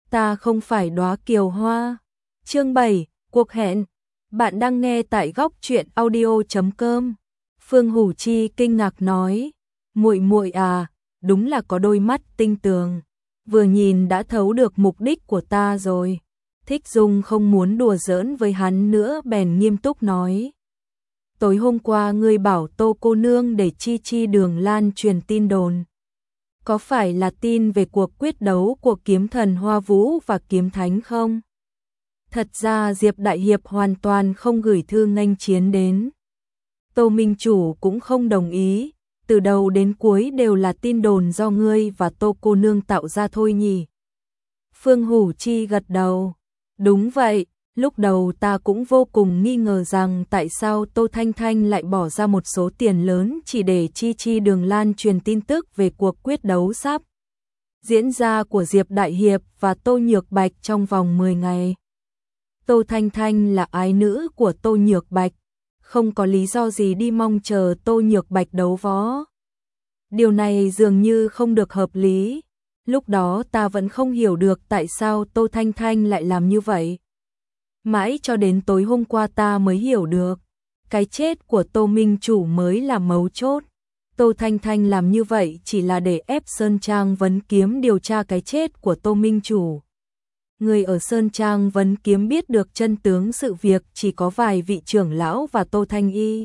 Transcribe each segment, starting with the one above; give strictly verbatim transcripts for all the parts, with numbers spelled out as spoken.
Ta không phải đóa kiều hoa. Chương bảy, cuộc hẹn. Bạn đang nghe tại góc truyện audio chấm com. Phương Hủ Chi kinh ngạc nói, muội muội à, đúng là có đôi mắt tinh tường, vừa nhìn đã thấu được mục đích của ta rồi. Thích Dung không muốn đùa giỡn với hắn nữa bèn nghiêm túc nói. Tối hôm qua ngươi bảo Tô cô nương để Chi Chi Đường lan truyền tin đồn. Có phải là tin về cuộc quyết đấu của kiếm thần Hoa Vũ và kiếm thánh không? Thật ra Diệp Đại Hiệp hoàn toàn không gửi thư nghênh chiến đến. Tô Minh Chủ cũng không đồng ý, từ đầu đến cuối đều là tin đồn do ngươi và Tô cô nương tạo ra thôi nhỉ. Phương Hủ Chi gật đầu. Đúng vậy, lúc đầu ta cũng vô cùng nghi ngờ rằng tại sao Tô Thanh Thanh lại bỏ ra một số tiền lớn chỉ để Chi Chi Đường lan truyền tin tức về cuộc quyết đấu sắp diễn ra của Diệp Đại Hiệp và Tô Nhược Bạch trong vòng mười ngày. Tô Thanh Thanh là ái nữ của Tô Nhược Bạch, không có lý do gì đi mong chờ Tô Nhược Bạch đấu võ. Điều này dường như không được hợp lý. Lúc đó ta vẫn không hiểu được tại sao Tô Thanh Thanh lại làm như vậy. Mãi cho đến tối hôm qua ta mới hiểu được, cái chết của Tô Minh Chủ mới là mấu chốt. Tô Thanh Thanh làm như vậy chỉ là để ép Sơn Trang Vấn Kiếm điều tra cái chết của Tô Minh Chủ. Người ở Sơn Trang Vấn Kiếm biết được chân tướng sự việc chỉ có vài vị trưởng lão và Tô Thanh Y.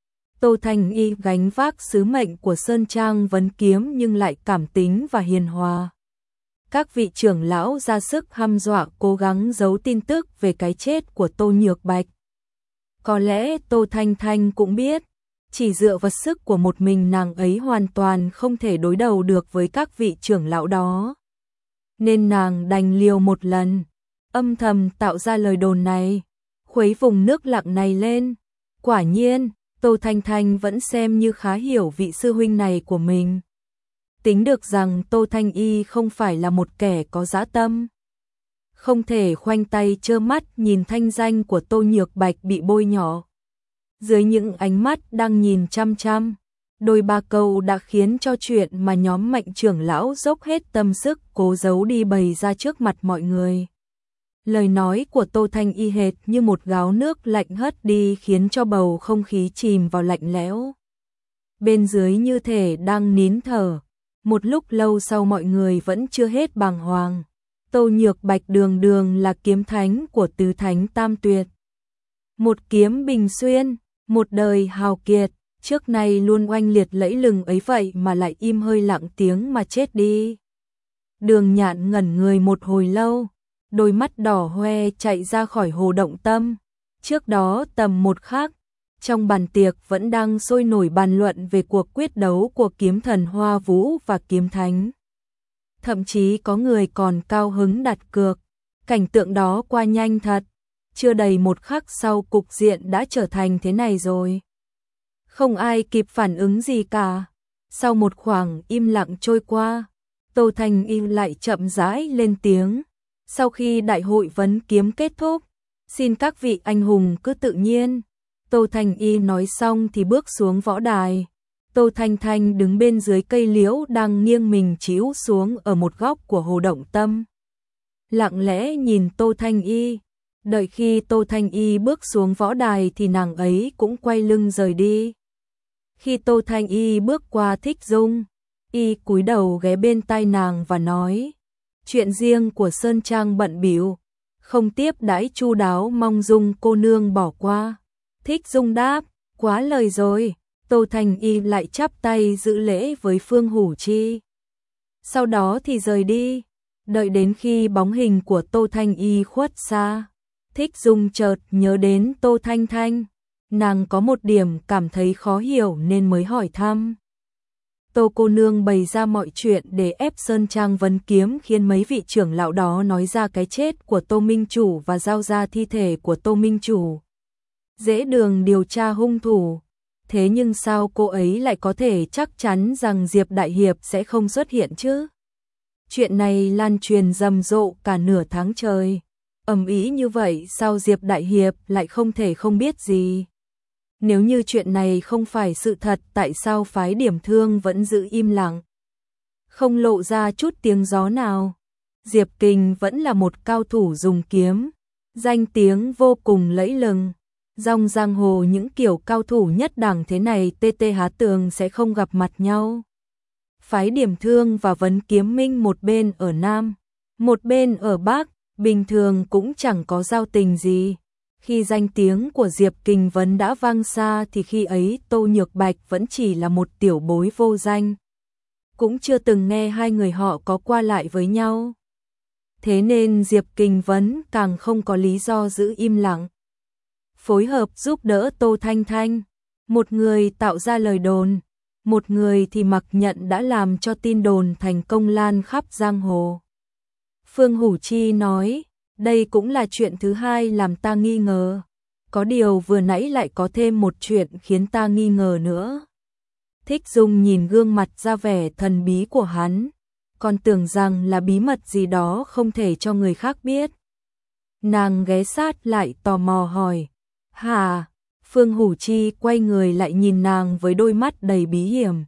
Tô Thanh Y gánh vác sứ mệnh của Sơn Trang Vấn Kiếm nhưng lại cảm tính và hiền hòa. Các vị trưởng lão ra sức hăm dọa cố gắng giấu tin tức về cái chết của Tô Nhược Bạch. Có lẽ Tô Thanh Thanh cũng biết, chỉ dựa vào sức của một mình nàng ấy hoàn toàn không thể đối đầu được với các vị trưởng lão đó. Nên nàng đành liều một lần, âm thầm tạo ra lời đồn này, khuấy vùng nước lặng này lên. Quả nhiên, Tô Thanh Thanh vẫn xem như khá hiểu vị sư huynh này của mình. Tính được rằng Tô Thanh Y không phải là một kẻ có dã tâm. Không thể khoanh tay trơ mắt nhìn thanh danh của Tô Nhược Bạch bị bôi nhọ. Dưới những ánh mắt đang nhìn chăm chăm, đôi ba câu đã khiến cho chuyện mà nhóm Mạnh trưởng lão dốc hết tâm sức cố giấu đi bày ra trước mặt mọi người. Lời nói của Tô Thanh Y hệt như một gáo nước lạnh hất đi khiến cho bầu không khí chìm vào lạnh lẽo. Bên dưới như thể đang nín thở. Một lúc lâu sau mọi người vẫn chưa hết bàng hoàng. Tô Nhược Bạch đường đường là kiếm thánh của tứ thánh tam tuyệt. Một kiếm bình xuyên, một đời hào kiệt, trước nay luôn oanh liệt lẫy lừng ấy vậy mà lại im hơi lặng tiếng mà chết đi. Đường Nhạn ngẩn người một hồi lâu, đôi mắt đỏ hoe chạy ra khỏi hồ động tâm. Trước đó tầm một khắc, trong bàn tiệc vẫn đang sôi nổi bàn luận về cuộc quyết đấu của kiếm thần Hoa Vũ và kiếm thánh. Thậm chí có người còn cao hứng đặt cược. Cảnh tượng đó qua nhanh thật. Chưa đầy một khắc sau cục diện đã trở thành thế này rồi. Không ai kịp phản ứng gì cả. Sau một khoảng im lặng trôi qua, Tô Thanh Y lại chậm rãi lên tiếng. Sau khi đại hội vấn kiếm kết thúc, xin các vị anh hùng cứ tự nhiên. Tô Thanh Y nói xong thì bước xuống võ đài. Tô Thanh Thanh đứng bên dưới cây liễu đang nghiêng mình chíu xuống ở một góc của hồ động tâm. Lặng lẽ nhìn Tô Thanh Y. Đợi khi Tô Thanh Y bước xuống võ đài thì nàng ấy cũng quay lưng rời đi. Khi Tô Thanh Y bước qua Thích Dung, Y cúi đầu ghé bên tai nàng và nói, chuyện riêng của Sơn Trang bận bịu, không tiếp đãi chu đáo, mong Dung cô nương bỏ qua. Thích Dung đáp, quá lời rồi. Tô Thanh Y lại chắp tay giữ lễ với Phương Hủ Chi. Sau đó thì rời đi. Đợi đến khi bóng hình của Tô Thanh Y khuất xa, Thích Dung chợt nhớ đến Tô Thanh Thanh. Nàng có một điểm cảm thấy khó hiểu nên mới hỏi thăm. Tô cô nương bày ra mọi chuyện để ép Sơn Trang Vấn Kiếm khiến mấy vị trưởng lão đó nói ra cái chết của Tô Minh Chủ và giao ra thi thể của Tô Minh Chủ. Dễ đường điều tra hung thủ. Thế nhưng sao cô ấy lại có thể chắc chắn rằng Diệp Đại Hiệp sẽ không xuất hiện chứ? Chuyện này lan truyền rầm rộ cả nửa tháng trời. Ầm ĩ như vậy sao Diệp Đại Hiệp lại không thể không biết gì? Nếu như chuyện này không phải sự thật, tại sao phái Điểm Thương vẫn giữ im lặng, không lộ ra chút tiếng gió nào? Diệp Kình vẫn là một cao thủ dùng kiếm, danh tiếng vô cùng lẫy lừng. Trong giang hồ những kiểu cao thủ nhất đẳng thế này tê tê há tường sẽ không gặp mặt nhau. Phái Điểm Thương và Vấn Kiếm Minh một bên ở Nam, một bên ở Bắc, bình thường cũng chẳng có giao tình gì. Khi danh tiếng của Diệp Kình Vấn đã vang xa thì khi ấy Tô Nhược Bạch vẫn chỉ là một tiểu bối vô danh. Cũng chưa từng nghe hai người họ có qua lại với nhau. Thế nên Diệp Kình Vấn càng không có lý do giữ im lặng. Phối hợp giúp đỡ Tô Thanh Thanh, một người tạo ra lời đồn, một người thì mặc nhận đã làm cho tin đồn thành công lan khắp giang hồ. Phương Hủ Chi nói, đây cũng là chuyện thứ hai làm ta nghi ngờ. Có điều vừa nãy lại có thêm một chuyện khiến ta nghi ngờ nữa. Thích Dung nhìn gương mặt ra vẻ thần bí của hắn, còn tưởng rằng là bí mật gì đó không thể cho người khác biết. Nàng ghé sát lại tò mò hỏi, hả? Phương Hủ Chi quay người lại nhìn nàng với đôi mắt đầy bí hiểm.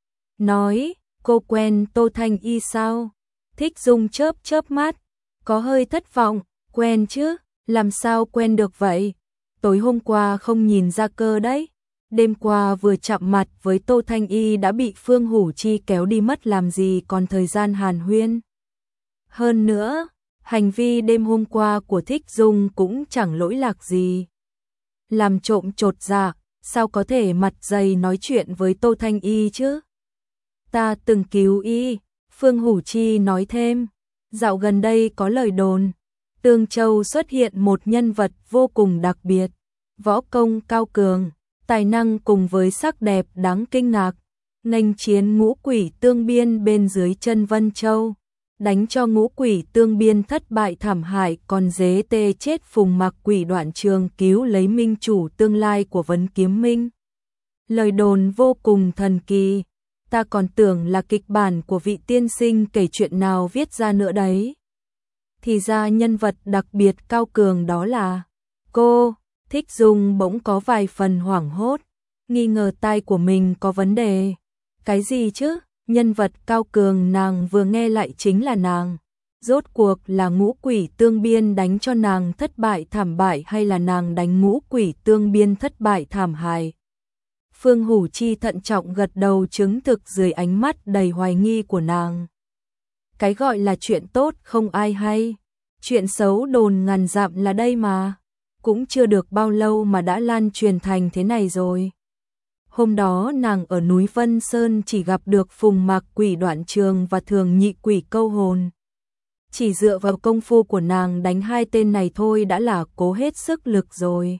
Nói, cô quen Tô Thanh Y sao? Thích Dung chớp chớp mắt, có hơi thất vọng, quen chứ, làm sao quen được vậy? Tối hôm qua không nhìn ra cơ đấy. Đêm qua vừa chạm mặt với Tô Thanh Y đã bị Phương Hủ Chi kéo đi mất làm gì còn thời gian hàn huyên. Hơn nữa, hành vi đêm hôm qua của Thích Dung cũng chẳng lỗi lạc gì. Làm trộm chột dạ, sao có thể mặt dày nói chuyện với Tô Thanh Y chứ? Ta từng cứu y, Phương Hủ Chi nói thêm. Dạo gần đây có lời đồn, Tương Châu xuất hiện một nhân vật vô cùng đặc biệt, võ công cao cường, tài năng cùng với sắc đẹp đáng kinh ngạc, nghênh chiến ngũ quỷ tương biên bên dưới chân Vân Châu, đánh cho ngũ quỷ tương biên thất bại thảm hại, còn dế tê chết phùng mặc quỷ Đoạn Trường cứu lấy minh chủ tương lai của Vấn Kiếm Minh. Lời đồn vô cùng thần kỳ, ta còn tưởng là kịch bản của vị tiên sinh kể chuyện nào viết ra nữa đấy. Thì ra nhân vật đặc biệt cao cường đó là cô. Thích Dung bỗng có vài phần hoảng hốt, nghi ngờ tai của mình có vấn đề. Cái gì chứ? Nhân vật cao cường nàng vừa nghe lại chính là nàng. Rốt cuộc là ngũ quỷ tương biên đánh cho nàng thất bại thảm bại hay là nàng đánh ngũ quỷ tương biên thất bại thảm hại? Phương Hủ Chi thận trọng gật đầu chứng thực dưới ánh mắt đầy hoài nghi của nàng. Cái gọi là chuyện tốt không ai hay, chuyện xấu đồn ngàn dặm là đây mà. Cũng chưa được bao lâu mà đã lan truyền thành thế này rồi. Hôm đó nàng ở núi Vân Sơn chỉ gặp được Phùng Mạc quỷ Đoạn Trường và Thường Nhị quỷ Câu Hồn. Chỉ dựa vào công phu của nàng đánh hai tên này thôi đã là cố hết sức lực rồi.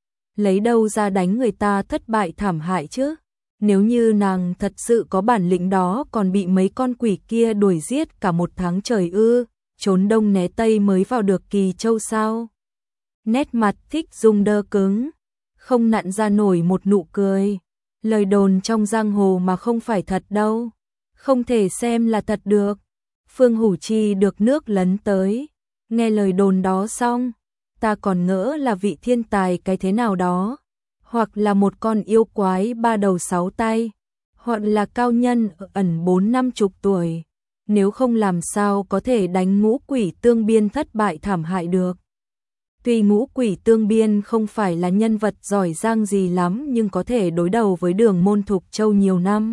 Lấy đâu ra đánh người ta thất bại thảm hại chứ? Nếu như nàng thật sự có bản lĩnh đó còn bị mấy con quỷ kia đuổi giết cả một tháng trời ư, trốn đông né tây mới vào được Kỳ Châu sao? Nét mặt Thích Dung đơ cứng, không nặn ra nổi một nụ cười. Lời đồn trong giang hồ mà không phải thật đâu, không thể xem là thật được. Phương Hủ Chi được nước lấn tới, nghe lời đồn đó xong, ta còn ngỡ là vị thiên tài cái thế nào đó, hoặc là một con yêu quái ba đầu sáu tay, hoặc là cao nhân ẩn bốn năm chục tuổi, nếu không làm sao có thể đánh ngũ quỷ tương biên thất bại thảm hại được. Tuy ngũ quỷ tương biên không phải là nhân vật giỏi giang gì lắm nhưng có thể đối đầu với Đường Môn Thục Châu nhiều năm,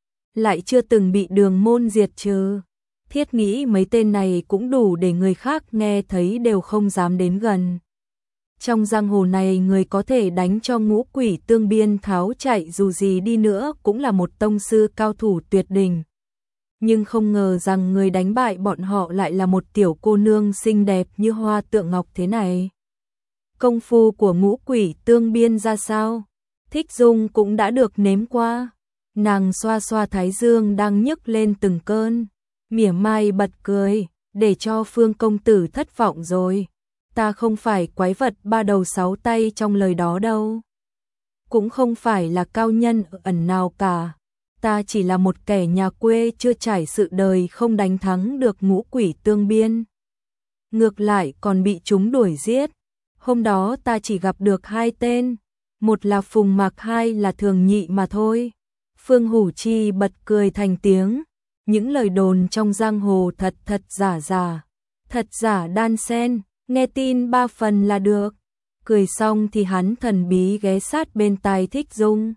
lại chưa từng bị Đường Môn diệt trừ. Thiết nghĩ mấy tên này cũng đủ để người khác nghe thấy đều không dám đến gần. Trong giang hồ này người có thể đánh cho ngũ quỷ tương biên tháo chạy dù gì đi nữa cũng là một tông sư cao thủ tuyệt đỉnh. Nhưng không ngờ rằng người đánh bại bọn họ lại là một tiểu cô nương xinh đẹp như hoa tượng ngọc thế này. Công phu của ngũ quỷ tương biên ra sao? Thích Dung cũng đã được nếm qua. Nàng xoa xoa thái dương đang nhức lên từng cơn, mỉa mai bật cười, để cho Phương công tử thất vọng rồi. Ta không phải quái vật ba đầu sáu tay trong lời đó đâu. Cũng không phải là cao nhân ẩn nào cả. Ta chỉ là một kẻ nhà quê chưa trải sự đời không đánh thắng được ngũ quỷ tương biên. Ngược lại còn bị chúng đuổi giết. Hôm đó ta chỉ gặp được hai tên, một là Phùng Mạc, hai là Thường Nhị mà thôi. Phương Hủ Chi bật cười thành tiếng, những lời đồn trong giang hồ thật thật giả giả, thật giả đan xen, nghe tin ba phần là được. Cười xong thì hắn thần bí ghé sát bên tai Thích Dung.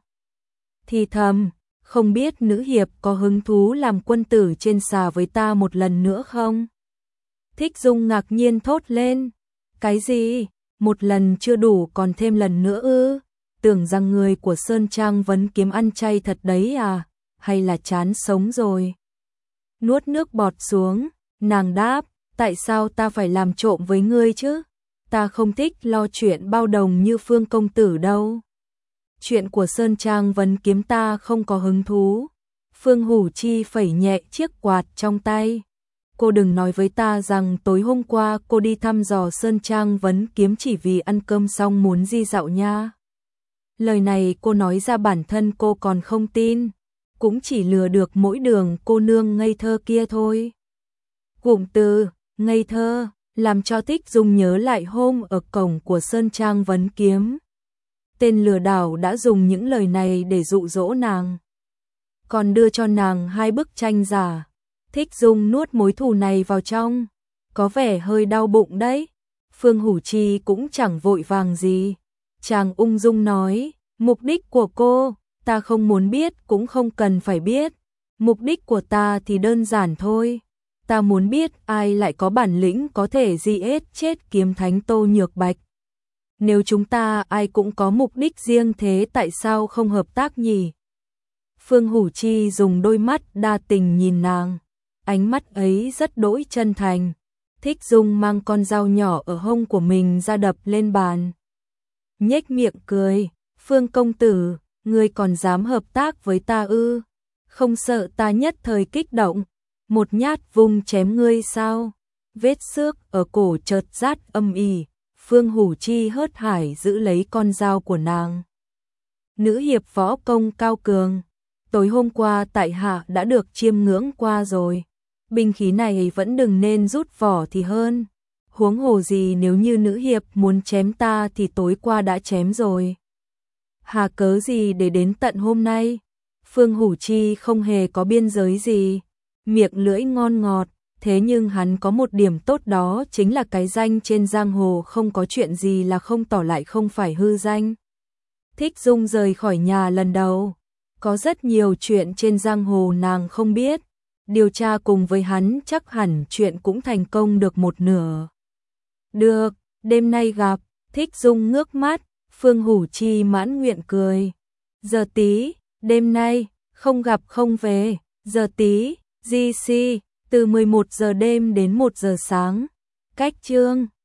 Thì thầm, không biết nữ hiệp có hứng thú làm quân tử trên xà với ta một lần nữa không? Thích Dung ngạc nhiên thốt lên. Cái gì? Một lần chưa đủ còn thêm lần nữa ư? Tưởng rằng người của Sơn Trang Vấn Kiếm ăn chay thật đấy à? Hay là chán sống rồi? Nuốt nước bọt xuống, nàng đáp, tại sao ta phải làm trộm với ngươi chứ? Ta không thích lo chuyện bao đồng như Phương công tử đâu. Chuyện của Sơn Trang Vấn Kiếm ta không có hứng thú. Phương Hủ Chi phẩy nhẹ chiếc quạt trong tay. Cô đừng nói với ta rằng tối hôm qua cô đi thăm dò Sơn Trang Vấn Kiếm chỉ vì ăn cơm xong muốn đi dạo nha. Lời này cô nói ra bản thân cô còn không tin, cũng chỉ lừa được mỗi đường cô nương ngây thơ kia thôi. Cụm từ ngây thơ làm cho Thích Dung nhớ lại hôm ở cổng của Sơn Trang Vấn Kiếm. Tên lừa đảo đã dùng những lời này để dụ dỗ nàng, còn đưa cho nàng hai bức tranh giả. Thích Dung nuốt mối thù này vào trong, có vẻ hơi đau bụng đấy. Phương Hủ Chi cũng chẳng vội vàng gì. Chàng ung dung nói, mục đích của cô, ta không muốn biết cũng không cần phải biết. Mục đích của ta thì đơn giản thôi. Ta muốn biết ai lại có bản lĩnh có thể giết chết kiếm thánh Tô Nhược Bạch. Nếu chúng ta ai cũng có mục đích riêng thế tại sao không hợp tác nhỉ? Phương Hủ Chi dùng đôi mắt đa tình nhìn nàng. Ánh mắt ấy rất đỗi chân thành. Thích Dung mang con dao nhỏ ở hông của mình ra đập lên bàn. Nhếch miệng cười, Phương công tử, ngươi còn dám hợp tác với ta ư? Không sợ ta nhất thời kích động, một nhát vung chém ngươi sao? Vết xước ở cổ chợt rát âm ỉ, Phương Hủ Chi hớt hải giữ lấy con dao của nàng. Nữ hiệp võ công cao cường, tối hôm qua tại hạ đã được chiêm ngưỡng qua rồi. Binh khí này vẫn đừng nên rút vỏ thì hơn. Huống hồ gì nếu như nữ hiệp muốn chém ta thì tối qua đã chém rồi. Hà cớ gì để đến tận hôm nay? Phương Hủ Chi không hề có biên giới gì, miệng lưỡi ngon ngọt, thế nhưng hắn có một điểm tốt đó chính là cái danh trên giang hồ không có chuyện gì là không tỏ lại không phải hư danh. Thích Dung rời khỏi nhà lần đầu, có rất nhiều chuyện trên giang hồ nàng không biết. Điều tra cùng với hắn chắc hẳn chuyện cũng thành công được một nửa. Được, đêm nay gặp. Thích Dung ngước mắt, Phương Hủ Chi mãn nguyện cười. Giờ tí, đêm nay, không gặp không về. Giờ tí, giê xê, từ mười một giờ đêm đến một giờ sáng. Cách chương